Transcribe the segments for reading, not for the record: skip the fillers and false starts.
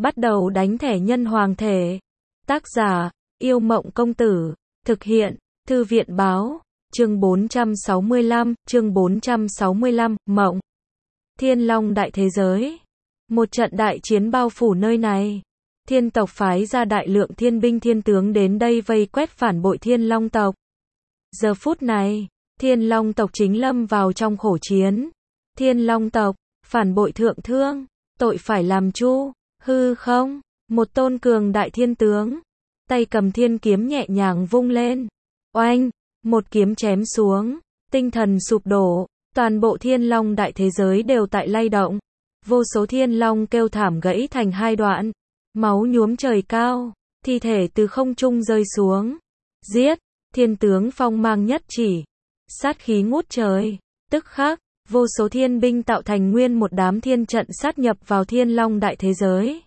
Bắt đầu đánh thẻ nhân hoàng thể. Tác giả, Yêu Mộng Công Tử. Thực hiện, Thư viện Báo. Chương 465, Mộng. Thiên Long đại thế giới. Một trận đại chiến bao phủ nơi này. Thiên tộc phái ra đại lượng thiên binh thiên tướng đến đây vây quét phản bội Thiên Long tộc. Giờ phút này, Thiên Long tộc chính lâm vào trong khổ chiến. Thiên Long tộc, phản bội thượng thương, tội phải làm chu, hư không, một tôn cường đại thiên tướng, tay cầm thiên kiếm nhẹ nhàng vung lên. Oanh, một kiếm chém xuống, tinh thần sụp đổ, toàn bộ Thiên Long đại thế giới đều tại lay động. Vô số thiên long kêu thảm gãy thành hai đoạn, máu nhuốm trời cao, thi thể từ không trung rơi xuống. Giết, thiên tướng phong mang nhất chỉ, sát khí ngút trời, tức khắc, vô số thiên binh tạo thành nguyên một đám thiên trận sát nhập vào Thiên Long đại thế giới.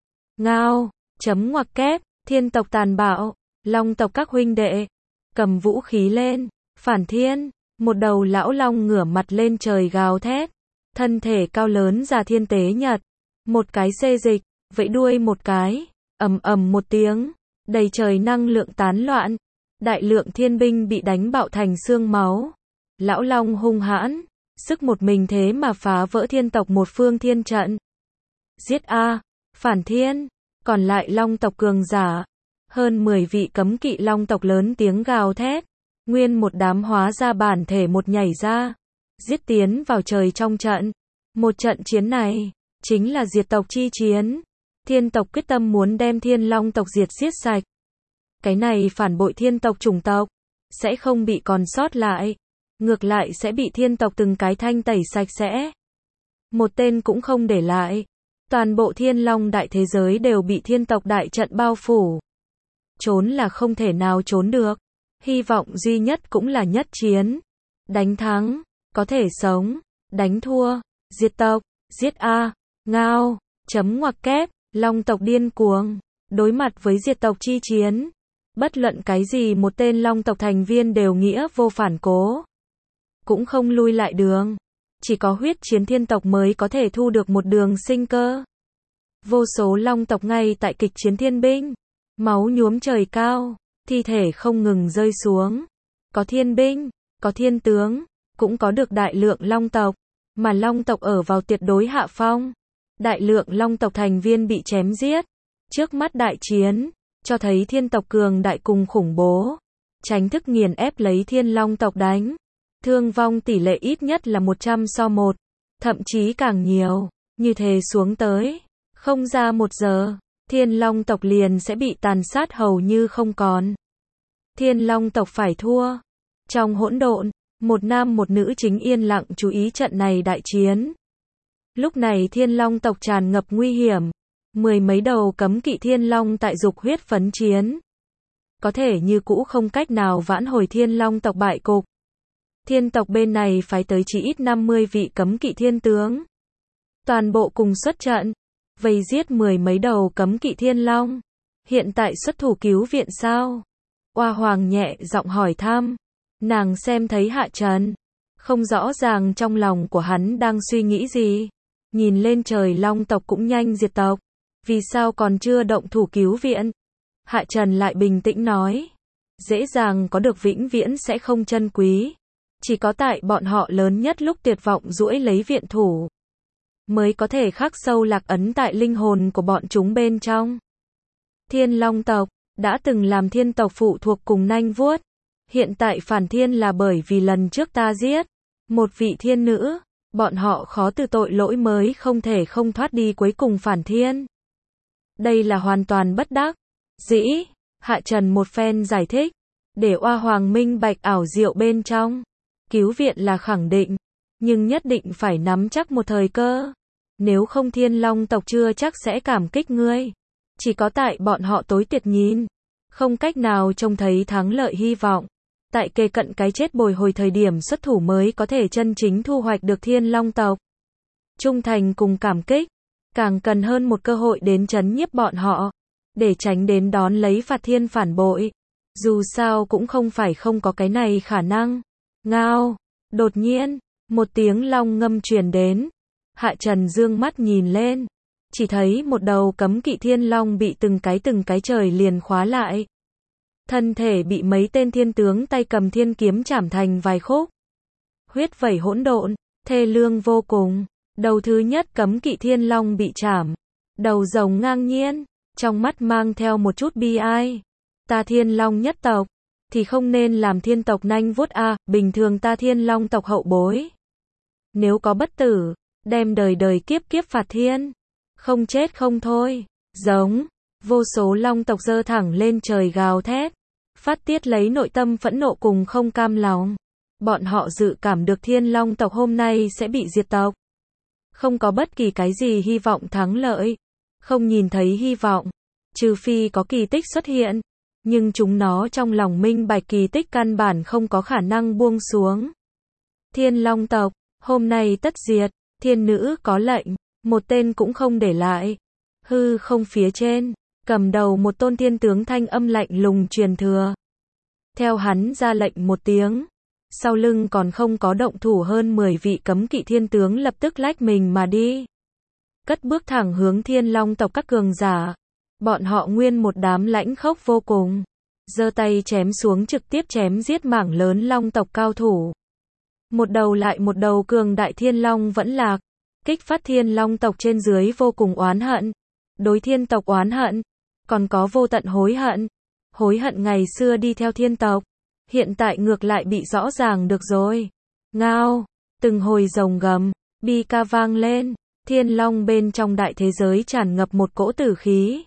Ngao, chấm ngoặc kép, thiên tộc tàn bạo, long tộc các huynh đệ, cầm vũ khí lên, phản thiên, một đầu lão long ngửa mặt lên trời gào thét, thân thể cao lớn ra thiên tế nhật, một cái xê dịch, vẫy đuôi một cái, ầm ầm một tiếng, đầy trời năng lượng tán loạn, đại lượng thiên binh bị đánh bạo thành xương máu. Lão long hung hãn, sức một mình thế mà phá vỡ thiên tộc một phương thiên trận. Giết a, phản thiên, còn lại long tộc cường giả, hơn 10 vị cấm kỵ long tộc lớn tiếng gào thét, nguyên một đám hóa ra bản thể một nhảy ra, giết tiến vào trời trong trận. Một trận chiến này, chính là diệt tộc chi chiến. Thiên tộc quyết tâm muốn đem Thiên Long tộc diệt giết sạch. Cái này phản bội thiên tộc chủng tộc, sẽ không bị còn sót lại. Ngược lại sẽ bị thiên tộc từng cái thanh tẩy sạch sẽ. Một tên cũng không để lại. Toàn bộ Thiên Long đại thế giới đều bị thiên tộc đại trận bao phủ. Trốn là không thể nào trốn được. Hy vọng duy nhất cũng là nhất chiến. Đánh thắng, có thể sống. Đánh thua, diệt tộc, giết a, ngao, chấm ngoặc kép, long tộc điên cuồng. Đối mặt với diệt tộc chi chiến. Bất luận cái gì một tên long tộc thành viên đều nghĩa vô phản cố. Cũng không lui lại đường. Chỉ có huyết chiến thiên tộc mới có thể thu được một đường sinh cơ. Vô số long tộc ngay tại kịch chiến thiên binh. Máu nhuốm trời cao, thi thể không ngừng rơi xuống. Có thiên binh, có thiên tướng, cũng có được đại lượng long tộc. Mà long tộc ở vào tuyệt đối hạ phong. Đại lượng long tộc thành viên bị chém giết. Trước mắt đại chiến, cho thấy thiên tộc cường đại cùng khủng bố. Tránh thức nghiền ép lấy Thiên Long tộc đánh. Thương vong tỷ lệ ít nhất là 100-1, thậm chí càng nhiều. Như thế xuống tới, không ra 1 giờ, Thiên Long tộc liền sẽ bị tàn sát hầu như không còn. Thiên Long tộc phải thua. Trong hỗn độn, một nam một nữ chính yên lặng chú ý trận này đại chiến. Lúc này Thiên Long tộc tràn ngập nguy hiểm. 10 mấy đầu cấm kỵ thiên long tại dục huyết phấn chiến. Có thể như cũ không cách nào vãn hồi Thiên Long tộc bại cục. Thiên tộc bên này phái tới chỉ ít 50 vị cấm kỵ thiên tướng. Toàn bộ cùng xuất trận, vây giết 10 mấy đầu cấm kỵ thiên long. Hiện tại xuất thủ cứu viện sao? Oa Hoàng nhẹ giọng hỏi thăm. Nàng xem thấy Hạ Trần. Không rõ ràng trong lòng của hắn đang suy nghĩ gì. Nhìn lên trời long tộc cũng nhanh diệt tộc. Vì sao còn chưa động thủ cứu viện? Hạ Trần lại bình tĩnh nói. Dễ dàng có được vĩnh viễn sẽ không trân quý. Chỉ có tại bọn họ lớn nhất lúc tuyệt vọng duỗi lấy viện thủ. Mới có thể khắc sâu lạc ấn tại linh hồn của bọn chúng bên trong. Thiên Long tộc, đã từng làm thiên tộc phụ thuộc cùng nanh vuốt. Hiện tại phản thiên là bởi vì lần trước ta giết một vị thiên nữ. Bọn họ khó từ tội lỗi mới không thể không thoát đi cuối cùng phản thiên. Đây là hoàn toàn bất đắc dĩ. Hạ Trần một phen giải thích. Để Oa Hoàng minh bạch ảo diệu bên trong. Cứu viện là khẳng định. Nhưng nhất định phải nắm chắc một thời cơ. Nếu không Thiên Long tộc chưa chắc sẽ cảm kích ngươi. Chỉ có tại bọn họ tối tuyệt nhìn. Không cách nào trông thấy thắng lợi hy vọng. Tại kề cận cái chết bồi hồi thời điểm xuất thủ mới có thể chân chính thu hoạch được Thiên Long tộc. Trung thành cùng cảm kích. Càng cần hơn một cơ hội đến trấn nhiếp bọn họ. Để tránh đến đón lấy phạt thiên phản bội. Dù sao cũng không phải không có cái này khả năng. Ngao. Đột nhiên, một tiếng long ngâm truyền đến. Hạ Trần dương mắt nhìn lên. chỉ thấy một đầu cấm kỵ thiên long bị từng cái trời liền khóa lại. Thân thể bị mấy tên thiên tướng tay cầm thiên kiếm chảm thành vài khúc. Huyết vẩy hỗn độn, thê lương vô cùng. Đầu thứ nhất cấm kỵ thiên long bị chảm. Đầu rồng ngang nhiên, trong mắt mang theo một chút bi ai. Ta thiên long nhất tộc, thì không nên làm thiên tộc nanh vuốt a, bình thường ta thiên long tộc hậu bối. Nếu có bất tử, đem đời đời kiếp kiếp phạt thiên. Không chết không thôi. Giống, vô số long tộc giơ thẳng lên trời gào thét. Phát tiết lấy nội tâm phẫn nộ cùng không cam lòng. Bọn họ dự cảm được thiên long tộc hôm nay sẽ bị diệt tộc. Không có bất kỳ cái gì hy vọng thắng lợi. Không nhìn thấy hy vọng. Trừ phi có kỳ tích xuất hiện. Nhưng chúng nó trong lòng minh bạch kỳ tích căn bản không có khả năng buông xuống. Thiên long tộc, hôm nay tất diệt. Thiên nữ có lệnh, một tên cũng không để lại. Hư không phía trên, cầm đầu một tôn thiên tướng thanh âm lạnh lùng truyền thừa. Theo hắn ra lệnh một tiếng, sau lưng còn không có động thủ hơn 10 vị cấm kỵ thiên tướng lập tức lách mình mà đi. Cất bước thẳng hướng thiên long tộc các cường giả. Bọn họ nguyên một đám lãnh khốc vô cùng. Giơ tay chém xuống trực tiếp chém giết mảng lớn long tộc cao thủ. Một đầu lại một đầu cường đại thiên long vẫn lạc. Kích phát thiên long tộc trên dưới vô cùng oán hận. Đối thiên tộc oán hận. Còn có vô tận hối hận. Hối hận ngày xưa đi theo thiên tộc. Hiện tại ngược lại bị rõ ràng được rồi. Ngao. Từng hồi rồng gầm. Bi ca vang lên. Thiên long bên trong đại thế giới tràn ngập một cỗ tử khí.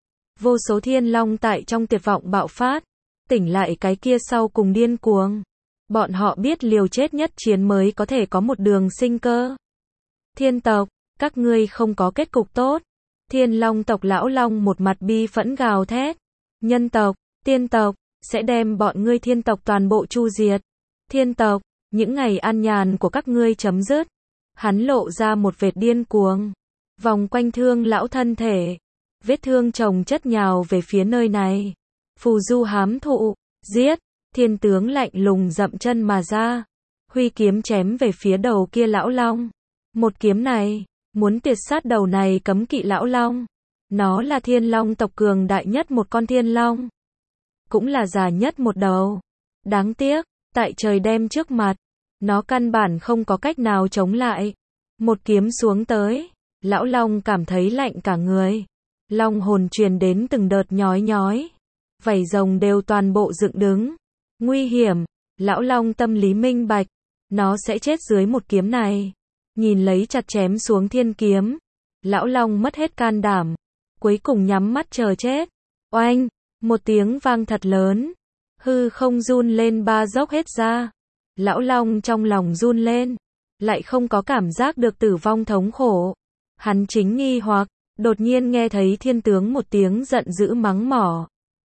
Vô số thiên long tại trong tuyệt vọng bạo phát. Tỉnh lại cái kia sau cùng điên cuồng. Bọn họ biết liều chết nhất chiến mới có thể có một đường sinh cơ. Thiên tộc, các ngươi không có kết cục tốt. Thiên long tộc lão long một mặt bi phẫn gào thét. Nhân tộc, tiên tộc, sẽ đem bọn ngươi thiên tộc toàn bộ chu diệt. Thiên tộc, những ngày an nhàn của các ngươi chấm dứt. Hắn lộ ra một vệt điên cuồng. Vòng quanh thương lão thân thể. Vết thương chồng chất nhào về phía nơi này. Phù du hám thụ, giết. Thiên tướng lạnh lùng dậm chân mà ra. Huy kiếm chém về phía đầu kia lão long. Một kiếm này, muốn tuyệt sát đầu này cấm kỵ lão long. Nó là thiên long tộc cường đại nhất một con thiên long. Cũng là già nhất một đầu. Đáng tiếc, tại trời đem trước mặt, nó căn bản không có cách nào chống lại. Một kiếm xuống tới, lão long cảm thấy lạnh cả người. Long hồn truyền đến từng đợt nhói nhói. Vảy rồng đều toàn bộ dựng đứng. Nguy hiểm, lão long tâm lý minh bạch. Nó sẽ chết dưới một kiếm này. Nhìn lấy chặt chém xuống thiên kiếm. Lão long mất hết can đảm. Cuối cùng nhắm mắt chờ chết. Oanh, một tiếng vang thật lớn. Hư không run lên ba dốc hết ra. Lão long trong lòng run lên. Lại không có cảm giác được tử vong thống khổ. Hắn chính nghi hoặc. Đột nhiên nghe thấy thiên tướng một tiếng giận dữ mắng mỏ.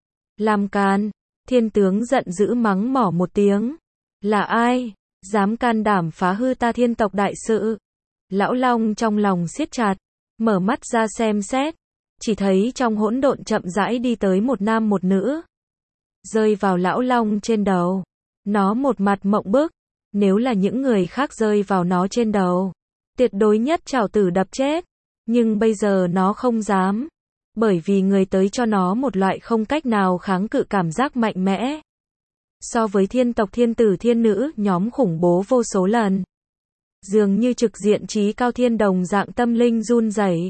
Làm càn. Thiên tướng giận dữ mắng mỏ một tiếng. Là ai? Dám can đảm phá hư ta thiên tộc đại sự. Lão long trong lòng siết chặt. Mở mắt ra xem xét. Chỉ thấy trong hỗn độn chậm rãi đi tới một nam một nữ. Rơi vào lão long trên đầu. Nó một mặt mộng bức. Nếu là những người khác rơi vào nó trên đầu, tuyệt đối nhất trảo tử đập chết. Nhưng bây giờ nó không dám. Bởi vì người tới cho nó một loại không cách nào kháng cự cảm giác mạnh mẽ. So với thiên tộc thiên tử thiên nữ nhóm khủng bố vô số lần. Dường như trực diện trí cao thiên đồng dạng tâm linh run rẩy.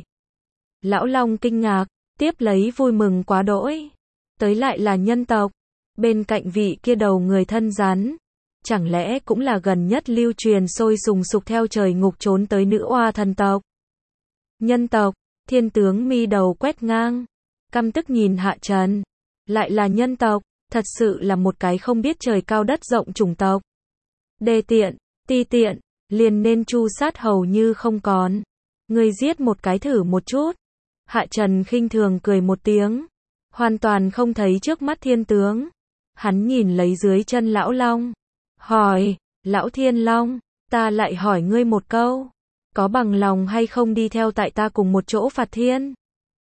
Lão long kinh ngạc, tiếp lấy vui mừng quá đỗi. Tới lại là nhân tộc. Bên cạnh vị kia đầu người thân rắn. Chẳng lẽ cũng là gần nhất lưu truyền sôi sùng sục theo trời ngục trốn tới nữ oa thần tộc. Nhân tộc, thiên tướng mi đầu quét ngang. Căm tức nhìn Hạ Trần. Lại là nhân tộc, thật sự là một cái không biết trời cao đất rộng chủng tộc. Đê tiện, ti tiện, liền nên chu sát hầu như không còn. Người giết một cái thử một chút. Hạ Trần khinh thường cười một tiếng. Hoàn toàn không thấy trước mắt thiên tướng. Hắn nhìn lấy dưới chân lão long. Hỏi, lão thiên long, ta lại hỏi ngươi một câu. Có bằng lòng hay không đi theo tại ta cùng một chỗ phạt thiên?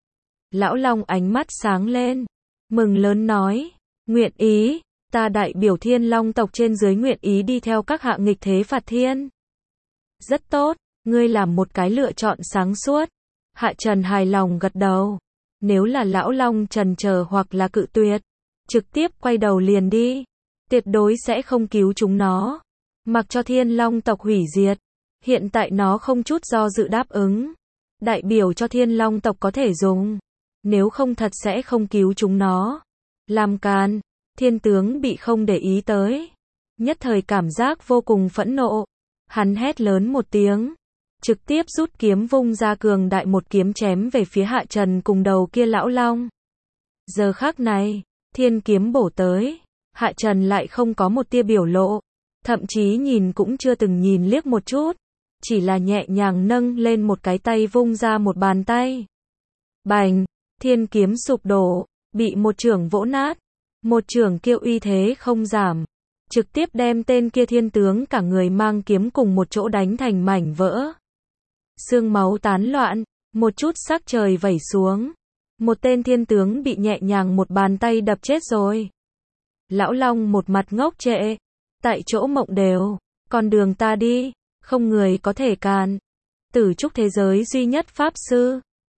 Lão long ánh mắt sáng lên. Mừng lớn nói. Nguyện ý, ta đại biểu thiên long tộc trên dưới nguyện ý đi theo các hạ nghịch thế phạt thiên. Rất tốt, ngươi làm một cái lựa chọn sáng suốt. Hạ Trần hài lòng gật đầu. Nếu là lão long trần chờ hoặc là cự tuyệt, trực tiếp quay đầu liền đi. Tuyệt đối sẽ không cứu chúng nó. Mặc cho Thiên Long tộc hủy diệt. Hiện tại nó không chút do dự đáp ứng. Đại biểu cho Thiên Long tộc có thể dùng. Nếu không thật sẽ không cứu chúng nó. Làm càn. Thiên tướng bị không để ý tới. Nhất thời cảm giác vô cùng phẫn nộ. Hắn hét lớn một tiếng. Trực tiếp rút kiếm vung ra cường đại một kiếm chém về phía Hạ Trần cùng đầu kia lão long. Giờ khắc này, thiên kiếm bổ tới. Hạ Trần lại không có một tia biểu lộ. Thậm chí nhìn cũng chưa từng nhìn liếc một chút. Chỉ là nhẹ nhàng nâng lên một cái tay vung ra một bàn tay. Bành, thiên kiếm sụp đổ, bị một chưởng vỗ nát. Một chưởng kia uy thế không giảm. Trực tiếp đem tên kia thiên tướng cả người mang kiếm cùng một chỗ đánh thành mảnh vỡ. Xương máu tán loạn, một chút sắc trời vẩy xuống. Một tên thiên tướng bị nhẹ nhàng một bàn tay đập chết rồi. Lão Long một mặt ngốc trệ. Tại chỗ mộng đều. Con đường ta đi, không người có thể cản. Tử trúc thế giới duy nhất pháp sư.